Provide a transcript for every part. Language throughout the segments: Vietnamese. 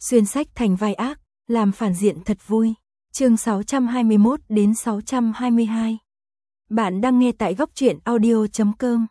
xuyên sách thành vai ác, làm phản diện thật vui. Chương 621 đến 622. Bạn đang nghe tại goctruyện.audio.com.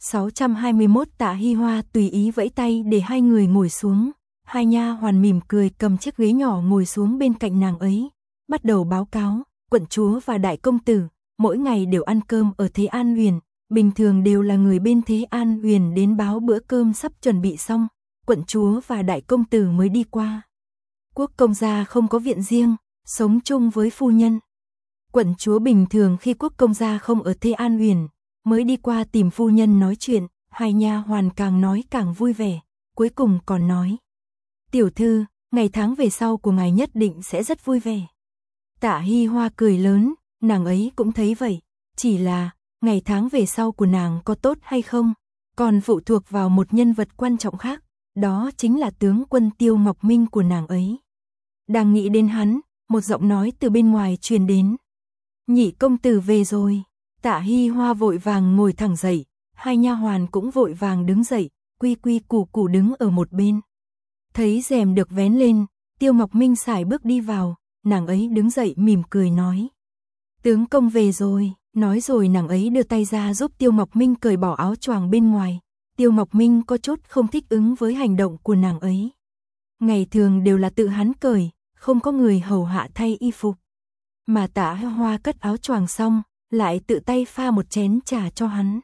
621 Tạ Hi Hoa tùy ý vẫy tay để hai người ngồi xuống. Hai nha hoàn mỉm cười cầm chiếc ghế nhỏ ngồi xuống bên cạnh nàng ấy, bắt đầu báo cáo. Quận chúa và đại công tử mỗi ngày đều ăn cơm ở Thế An Huyền, bình thường đều là người bên Thế An Huyền đến báo bữa cơm sắp chuẩn bị xong, quận chúa và đại công tử mới đi qua. Quốc công gia không có viện riêng, sống chung với phu nhân. Quận chúa bình thường khi quốc công gia không ở Thế An Huyền, mới đi qua tìm phu nhân nói chuyện. Hai nha hoàn càng nói càng vui vẻ, cuối cùng còn nói: "Tiểu thư, ngày tháng về sau của ngài nhất định sẽ rất vui vẻ." Tạ Hi Hoa cười lớn, nàng ấy cũng thấy vậy, chỉ là ngày tháng về sau của nàng có tốt hay không, còn phụ thuộc vào một nhân vật quan trọng khác, đó chính là tướng quân Tiêu Ngọc Minh của nàng ấy. Đang nghĩ đến hắn, một giọng nói từ bên ngoài truyền đến: "Nhị công tử về rồi." Tạ Hi Hoa vội vàng ngồi thẳng dậy, hai nha hoàn cũng vội vàng đứng dậy, quy quy củ củ đứng ở một bên. Thấy rèm được vén lên, Tiêu Ngọc Minh sải bước đi vào, nàng ấy đứng dậy mỉm cười nói: "Tướng công về rồi." Nói rồi nàng ấy đưa tay ra giúp Tiêu Ngọc Minh cởi bỏ áo choàng bên ngoài. Tiêu Ngọc Minh có chút không thích ứng với hành động của nàng ấy. Ngày thường đều là tự hắn cởi, không có người hầu hạ thay y phục. Mà Tạ Hi Hoa cất áo choàng xong, lại tự tay pha một chén trà cho hắn.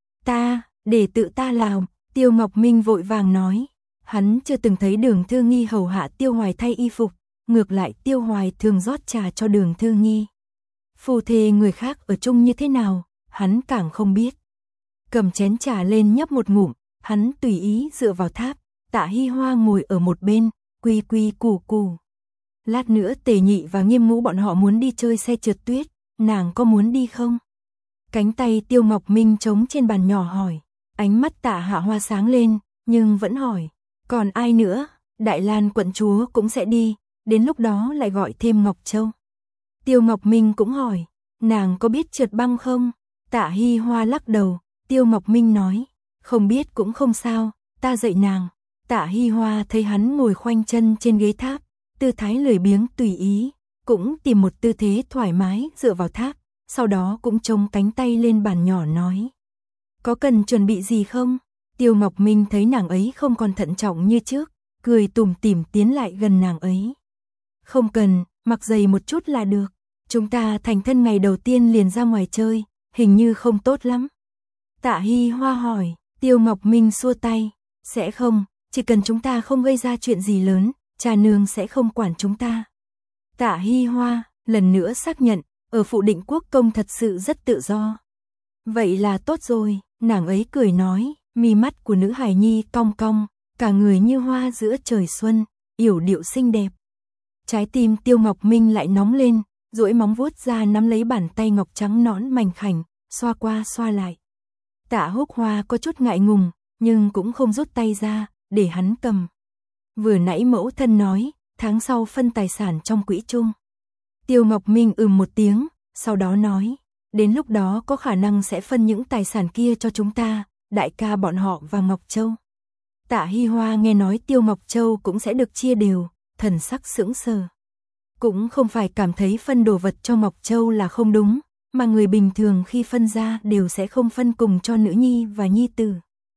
Để tự ta làm." Tiêu Ngọc Minh vội vàng nói. Hắn chưa từng thấy Đường Thư Nghi hầu hạ Tiêu Hoài thay y phục, ngược lại Tiêu Hoài thường rót trà cho Đường Thư Nghi. Phu thê người khác ở chung như thế nào, hắn càng không biết. Cầm chén trà lên nhấp một ngụm, hắn tùy ý dựa vào tháp. Tạ Hi Hoa ngồi ở một bên, quy quy củ củ. Lát nữa Tề Nhị và Nghiêm Ngũ bọn họ muốn đi chơi xe trượt tuyết, nàng có muốn đi không? Cánh tay Tiêu Ngọc Minh trống trên bàn nhỏ hỏi. Ánh mắt Tạ Hạ Hoa sáng lên, nhưng vẫn hỏi: "Còn ai nữa?" "Đại Lan quận chúa cũng sẽ đi, đến lúc đó lại gọi thêm Ngọc Châu." Tiêu Ngọc Minh cũng hỏi: "Nàng có biết trượt băng không?" Tạ Hi Hoa lắc đầu. Tiêu Ngọc Minh nói: "Không biết cũng không sao, ta dạy nàng." Tạ Hi Hoa thấy hắn ngồi khoanh chân trên ghế tháp, tư thái lười biếng tùy ý, cũng tìm một tư thế thoải mái dựa vào tháp, sau đó cũng chống cánh tay lên bàn nhỏ nói: "Có cần chuẩn bị gì không?" Tiêu Ngọc Minh thấy nàng ấy không còn thận trọng như trước, cười tủm tỉm tiến lại gần nàng ấy. "Không cần, mặc giày một chút là được. Chúng ta thành thân ngày đầu tiên liền ra ngoài chơi, hình như không tốt lắm." Tạ Hi Hoa hỏi. Tiêu Ngọc Minh xua tay: "Sẽ không, chỉ cần chúng ta không gây ra chuyện gì lớn, cha nương sẽ không quản chúng ta." Tạ Hi Hoa lần nữa xác nhận, ở Phụ Định Quốc công thật sự rất tự do. "Vậy là tốt rồi." Nàng ấy cười nói, mi mắt của nữ hài nhi cong cong, cả người như hoa giữa trời xuân, yểu điệu xinh đẹp. Trái tim Tiêu Ngọc Minh lại nóng lên, duỗi móng vuốt ra nắm lấy bàn tay ngọc trắng nõn mảnh khảnh, xoa qua xoa lại. Tạ Húc Hoa có chút ngại ngùng, nhưng cũng không rút tay ra, để hắn cầm. "Vừa nãy mẫu thân nói, tháng sau phân tài sản trong quỹ chung." Tiêu Ngọc Minh một tiếng, sau đó nói: "Đến lúc đó có khả năng sẽ phân những tài sản kia cho chúng ta, đại ca bọn họ và Ngọc Châu." Tạ Hi Hoa nghe nói Tiêu Ngọc Châu cũng sẽ được chia đều, thần sắc sững sờ. Cũng không phải cảm thấy phân đồ vật cho Ngọc Châu là không đúng, mà người bình thường khi phân ra đều sẽ không phân cùng cho nữ nhi và nhi tử.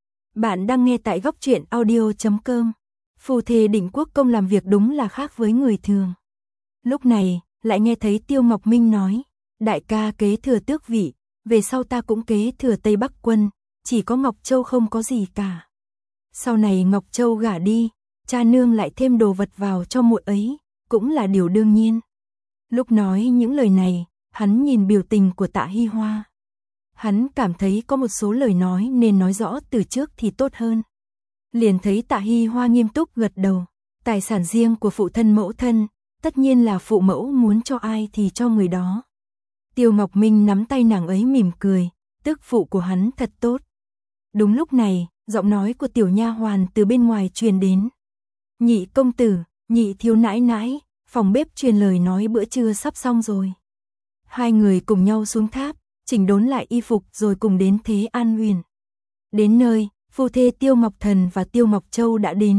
Bạn đang nghe tại goctruyện.audio.com. Phu thê Định Quốc công làm việc đúng là khác với người thường. Lúc này, lại nghe thấy Tiêu Ngọc Minh nói: "Đại ca kế thừa tước vị, về sau ta cũng kế thừa Tây Bắc quân, chỉ có Ngọc Châu không có gì cả. Sau này Ngọc Châu gả đi, cha nương lại thêm đồ vật vào cho muội ấy, cũng là điều đương nhiên." Lúc nói những lời này, hắn nhìn biểu tình của Tạ Hi Hoa. Hắn cảm thấy có một số lời nói nên nói rõ từ trước thì tốt hơn. Liền thấy Tạ Hi Hoa nghiêm túc gật đầu. Tài sản riêng của phụ thân mẫu thân, tất nhiên là phụ mẫu muốn cho ai thì cho người đó. Tiêu Ngọc Minh nắm tay nàng ấy mỉm cười, tức phụ của hắn thật tốt. Đúng lúc này, giọng nói của tiểu nha hoàn từ bên ngoài truyền đến: "Nhị công tử, nhị thiếu nãi nãi, phòng bếp truyền lời nói bữa trưa sắp xong rồi." Hai người cùng nhau xuống tháp, chỉnh đốn lại y phục rồi cùng đến Thế An Huyền. Đến nơi, phu thê Tiêu Ngọc Thần và Tiêu Ngọc Châu đã đến,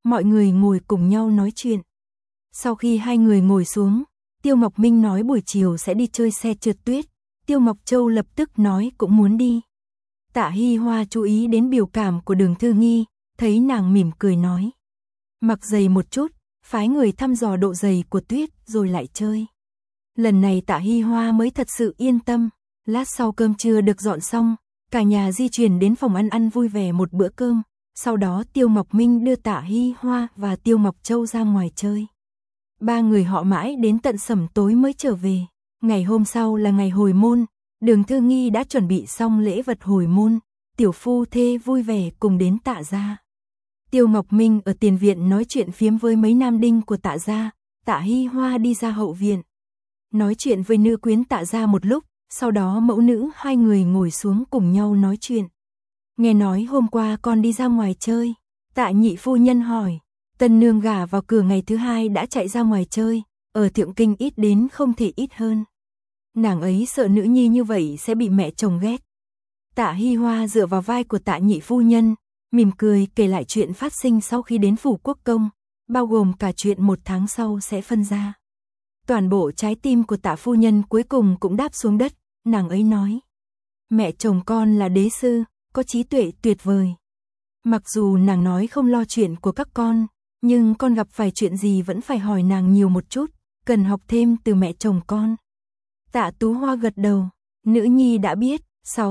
mọi người ngồi cùng nhau nói chuyện. Sau khi hai người ngồi xuống, Tiêu Ngọc Minh nói buổi chiều sẽ đi chơi xe trượt tuyết, Tiêu Ngọc Châu lập tức nói cũng muốn đi. Tạ Hi Hoa chú ý đến biểu cảm của Đường Thư Nghi, thấy nàng mỉm cười nói. Mặc giày một chút, phái người thăm dò độ dày của tuyết rồi lại chơi. Lần này Tạ Hi Hoa mới thật sự yên tâm, lát sau cơm trưa được dọn xong, cả nhà di chuyển đến phòng ăn vui vẻ một bữa cơm, sau đó Tiêu Ngọc Minh đưa Tạ Hi Hoa và Tiêu Ngọc Châu ra ngoài chơi. Ba người họ mãi đến tận sẩm tối mới trở về. Ngày hôm sau là ngày hồi môn, Đường Thư Nghi đã chuẩn bị xong lễ vật hồi môn, tiểu phu thê vui vẻ cùng đến Tạ gia. Tiêu Ngọc Minh ở tiền viện nói chuyện phiếm với mấy nam đinh của Tạ gia, Tạ Hi Hoa đi ra hậu viện. Nói chuyện với nữ quyến Tạ gia một lúc, sau đó mẫu nữ hai người ngồi xuống cùng nhau nói chuyện. Nghe nói hôm qua con đi ra ngoài chơi, Tạ nhị phu nhân hỏi, tân nương gả vào cửa ngày thứ hai đã chạy ra ngoài chơi, ở Thượng Kinh ít đến không thể ít hơn. Nàng ấy sợ nữ nhi như vậy sẽ bị mẹ chồng ghét. Tạ Hi Hoa dựa vào vai của Tạ nhị phu nhân, mỉm cười kể lại chuyện phát sinh sau khi đến phủ quốc công, bao gồm cả chuyện 1 tháng sau sẽ phân ra. Toàn bộ trái tim của Tạ phu nhân cuối cùng cũng đáp xuống đất, nàng ấy nói. Mẹ chồng con là đế sư, có trí tuệ tuyệt vời. Mặc dù nàng nói không lo chuyện của các con, nhưng con gặp phải chuyện gì vẫn phải hỏi nàng nhiều một chút, cần học thêm từ mẹ chồng con. Tạ Tú Hoa gật đầu, nữ nhi đã biết.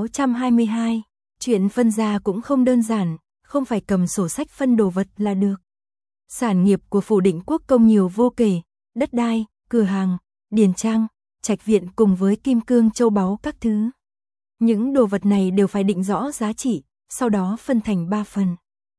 622, chuyện phân gia cũng không đơn giản, không phải cầm sổ sách phân đồ vật là được. Sản nghiệp của phủ Định Quốc công nhiều vô kể, đất đai, cửa hàng, điền trang, trạch viện cùng với kim cương châu báu các thứ. Những đồ vật này đều phải định rõ giá trị, sau đó phân thành 3 phần.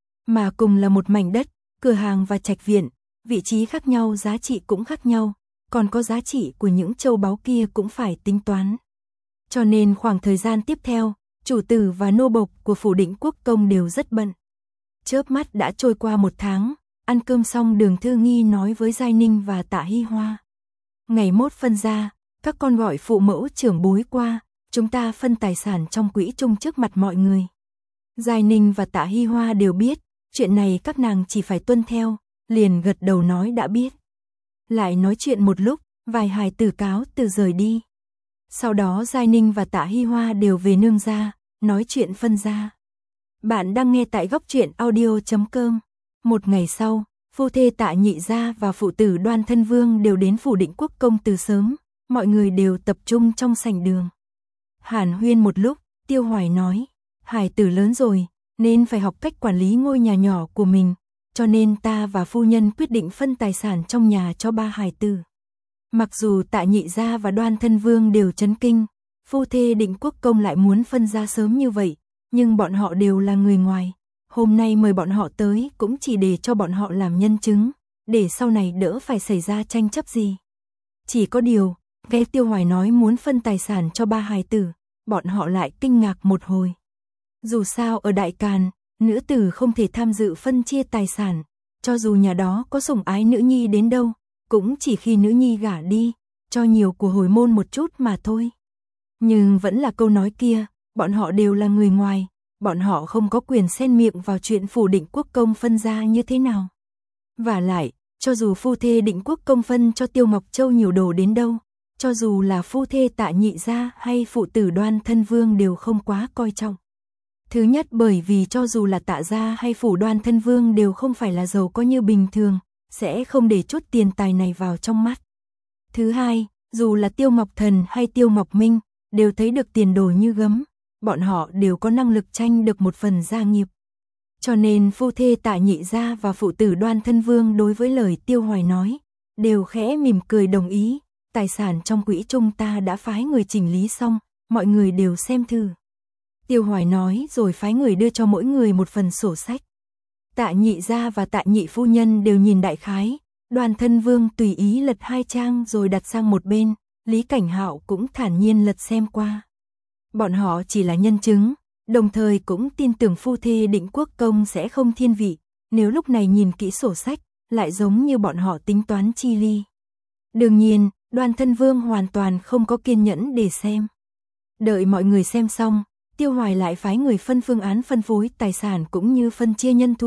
Mà cùng là một mảnh đất, cửa hàng và trạch viện, vị trí khác nhau giá trị cũng khác nhau, còn có giá trị của những châu báu kia cũng phải tính toán. Cho nên khoảng thời gian tiếp theo, chủ tử và nô bộc của phủ Định Quốc công đều rất bận. Chớp mắt đã trôi qua 1 tháng, ăn cơm xong Đường Thư Nghi nói với Giai Ninh và Tạ Hi Hoa. Ngày mốt phân ra, các con gọi phụ mẫu trưởng bối qua, chúng ta phân tài sản trong quỹ chung trước mặt mọi người. Giai Ninh và Tạ Hi Hoa đều biết, chuyện này các nàng chỉ phải tuân theo, liền gật đầu nói đã biết. Lại nói chuyện một lúc, vài hài tử cáo từ rời đi. Sau đó Giai Ninh và Tạ Hi Hoa đều về nương gia, nói chuyện phân gia. Bạn đang nghe tại góc truyện audio.com. Một ngày sau, phu thê Tạ Nhị gia và phụ tử Đoan Thân Vương đều đến phủ Định Quốc công từ sớm, mọi người đều tập trung trong sảnh đường. Hàn huyên một lúc, Tiêu Hoài nói, hài tử lớn rồi, nên phải học cách quản lý ngôi nhà nhỏ của mình, cho nên ta và phu nhân quyết định phân tài sản trong nhà cho 3 hài tử. Mặc dù Tạ Nhị gia và Đoan Thân Vương đều chấn kinh, phu thê Định Quốc công lại muốn phân ra sớm như vậy, nhưng bọn họ đều là người ngoài. Hôm nay mời bọn họ tới cũng chỉ để cho bọn họ làm nhân chứng, để sau này đỡ phải xảy ra tranh chấp gì. Chỉ có điều, nghe Tiêu Hoài nói muốn phân tài sản cho 3 hài tử, bọn họ lại kinh ngạc một hồi. Dù sao ở Đại Càn, nữ tử không thể tham dự phân chia tài sản, cho dù nhà đó có sủng ái nữ nhi đến đâu, cũng chỉ khi nữ nhi gả đi, cho nhiều của hồi môn một chút mà thôi. Nhưng vẫn là câu nói kia, bọn họ đều là người ngoài, bọn họ không có quyền xen miệng vào chuyện phủ Định Quốc công phân ra như thế nào. Và lại, cho dù phu thê Định Quốc công phân cho Tiêu Ngọc Châu nhiều đồ đến đâu, cho dù là phu thê Tạ Nhị gia hay phụ tử Đoan Thân Vương đều không quá coi trọng. Thứ nhất bởi vì cho dù là Tạ gia hay phủ Đoan Thân Vương đều không phải là giàu có như bình thường, sẽ không để chút tiền tài này vào trong mắt. Thứ hai, dù là Tiêu Ngọc Thần hay Tiêu Ngọc Minh, đều thấy được tiền đồ như gấm, bọn họ đều có năng lực tranh được một phần gia nghiệp. Cho nên phu thê Tạ Nhị gia và phụ tử Đoan Thân Vương đối với lời Tiêu Hoài nói, đều khẽ mỉm cười đồng ý, tài sản trong quỹ chung ta đã phái người chỉnh lý xong, mọi người đều xem thử. Tiêu Hoài nói rồi phái người đưa cho mỗi người một phần sổ sách. Tạ Nhị gia và Tạ Nhị phu nhân đều nhìn đại khái, Đoan Thân Vương tùy ý lật 2 trang rồi đặt sang một bên, Lý Cảnh Hạo cũng thản nhiên lật xem qua. Bọn họ chỉ là nhân chứng, đồng thời cũng tin tưởng phu thê Định Quốc công sẽ không thiên vị, nếu lúc này nhìn kỹ sổ sách, lại giống như bọn họ tính toán chi ly. Đương nhiên, Đoan Thân Vương hoàn toàn không có kiên nhẫn để xem. Đợi mọi người xem xong, Tiêu Hoài lại phái người phân phương án phân phối tài sản cũng như phân chia nhân thủ,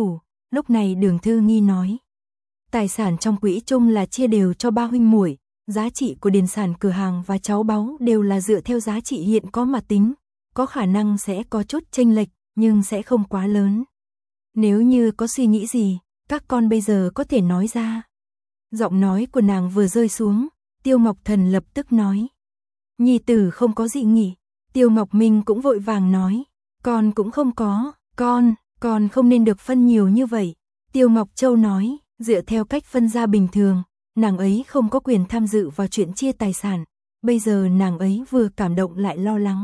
Lúc này Đường Thư Nghi nói. Tài sản trong quỹ chung là chia đều cho ba huynh muội, giá trị của điền sản cửa hàng và cháu báu đều là dựa theo giá trị hiện có mà tính, có khả năng sẽ có chút chênh lệch, nhưng sẽ không quá lớn. Nếu như có suy nghĩ gì, các con bây giờ có thể nói ra. Giọng nói của nàng vừa rơi xuống, Tiêu Ngọc Thần lập tức nói. Nhi tử không có dị nghị. Tiêu Ngọc Minh cũng vội vàng nói. Con cũng không có, con không nên được phân nhiều như vậy. Tiêu Ngọc Châu nói, dựa theo cách phân gia bình thường, nàng ấy không có quyền tham dự vào chuyện chia tài sản. Bây giờ nàng ấy vừa cảm động lại lo lắng.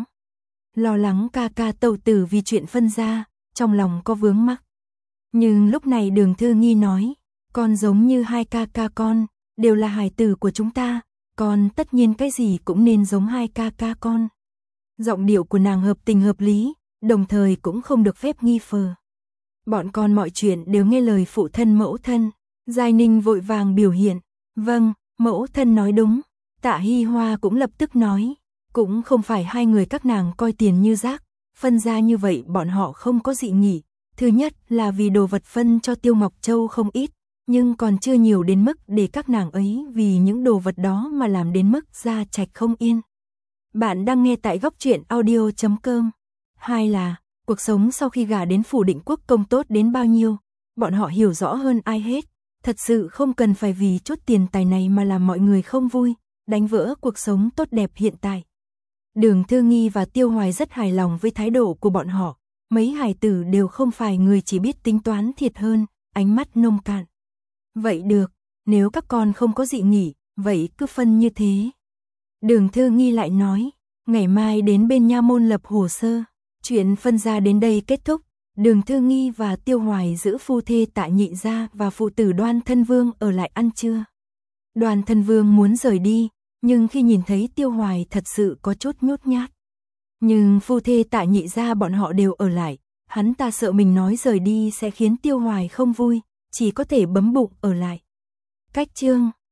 Lo lắng ca ca tẩu tử vì chuyện phân gia, trong lòng có vướng mắc. Nhưng lúc này Đường Thư Nghi nói, con giống như hai ca ca con, đều là hài tử của chúng ta, con tất nhiên cái gì cũng nên giống hai ca ca con. Giọng điệu của nàng hợp tình hợp lý, đồng thời cũng không được phép nghi phờ. Bọn con mọi chuyện đều nghe lời phụ thân mẫu thân. Giai Ninh vội vàng biểu hiện, vâng, mẫu thân nói đúng. Tạ Hy Hoa cũng lập tức nói, cũng không phải hai người các nàng coi tiền như rác, phân ra như vậy bọn họ không có dị nghị. Thứ nhất là vì đồ vật phân cho Tiêu Ngọc Châu không ít, nhưng còn chưa nhiều đến mức để các nàng ấy vì những đồ vật đó mà làm đến mức gia trạch không yên. Bạn đang nghe tại góc truyện audio.com. Hai là, cuộc sống sau khi gả đến phủ Định Quốc Công tốt đến bao nhiêu, bọn họ hiểu rõ hơn ai hết. Thật sự không cần phải vì chút tiền tài này mà làm mọi người không vui, đánh vỡ cuộc sống tốt đẹp hiện tại. Đường Thư Nghi và Tiêu Hoài rất hài lòng với thái độ của bọn họ. Mấy hài tử đều không phải người chỉ biết tính toán thiệt hơn, ánh mắt nông cạn. Vậy được, nếu các con không có dị nghị, vậy cứ phân như thế. Đường Thư Nghi lại nói, ngày mai đến bên nha môn lập hồ sơ. Chuyện phân gia đến đây kết thúc. Đường Thư Nghi và Tiêu Hoài giữ phu thê Tạ Nhị gia và phụ tử Đoan Thân Vương ở lại ăn trưa. Đoan Thân Vương muốn rời đi, nhưng khi nhìn thấy Tiêu Hoài thật sự có chút nhút nhát. Nhưng phu thê Tạ Nhị gia bọn họ đều ở lại, hắn ta sợ mình nói rời đi sẽ khiến Tiêu Hoài không vui, chỉ có thể bấm bụng ở lại. Cách chương